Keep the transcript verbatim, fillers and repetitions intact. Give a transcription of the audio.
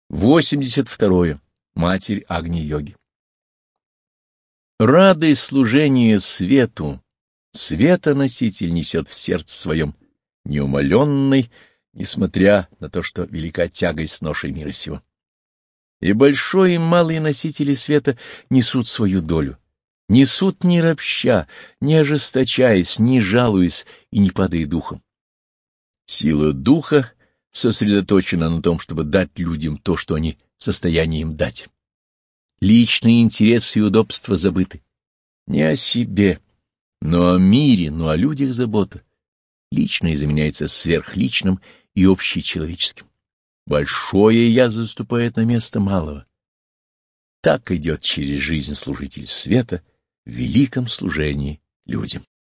восемьдесят второе. Матерь Агни-йоги. Радость служения свету, светоноситель несет в сердце своем, неумоленный, несмотря на то, что велика тягость с ношей мира сего. И большой и малый носители света несут свою долю, несут не ропща, не ожесточаясь, не жалуясь и не падая духом. Сила духа сосредоточена на том, чтобы дать людям то, что они в состоянии им дать. Личные интересы и удобства забыты. Не о себе, но о мире, но о людях забота. Личное заменяется сверхличным и общечеловеческим. Большое «я» заступает на место малого. Так идет через жизнь служитель света в великом служении людям.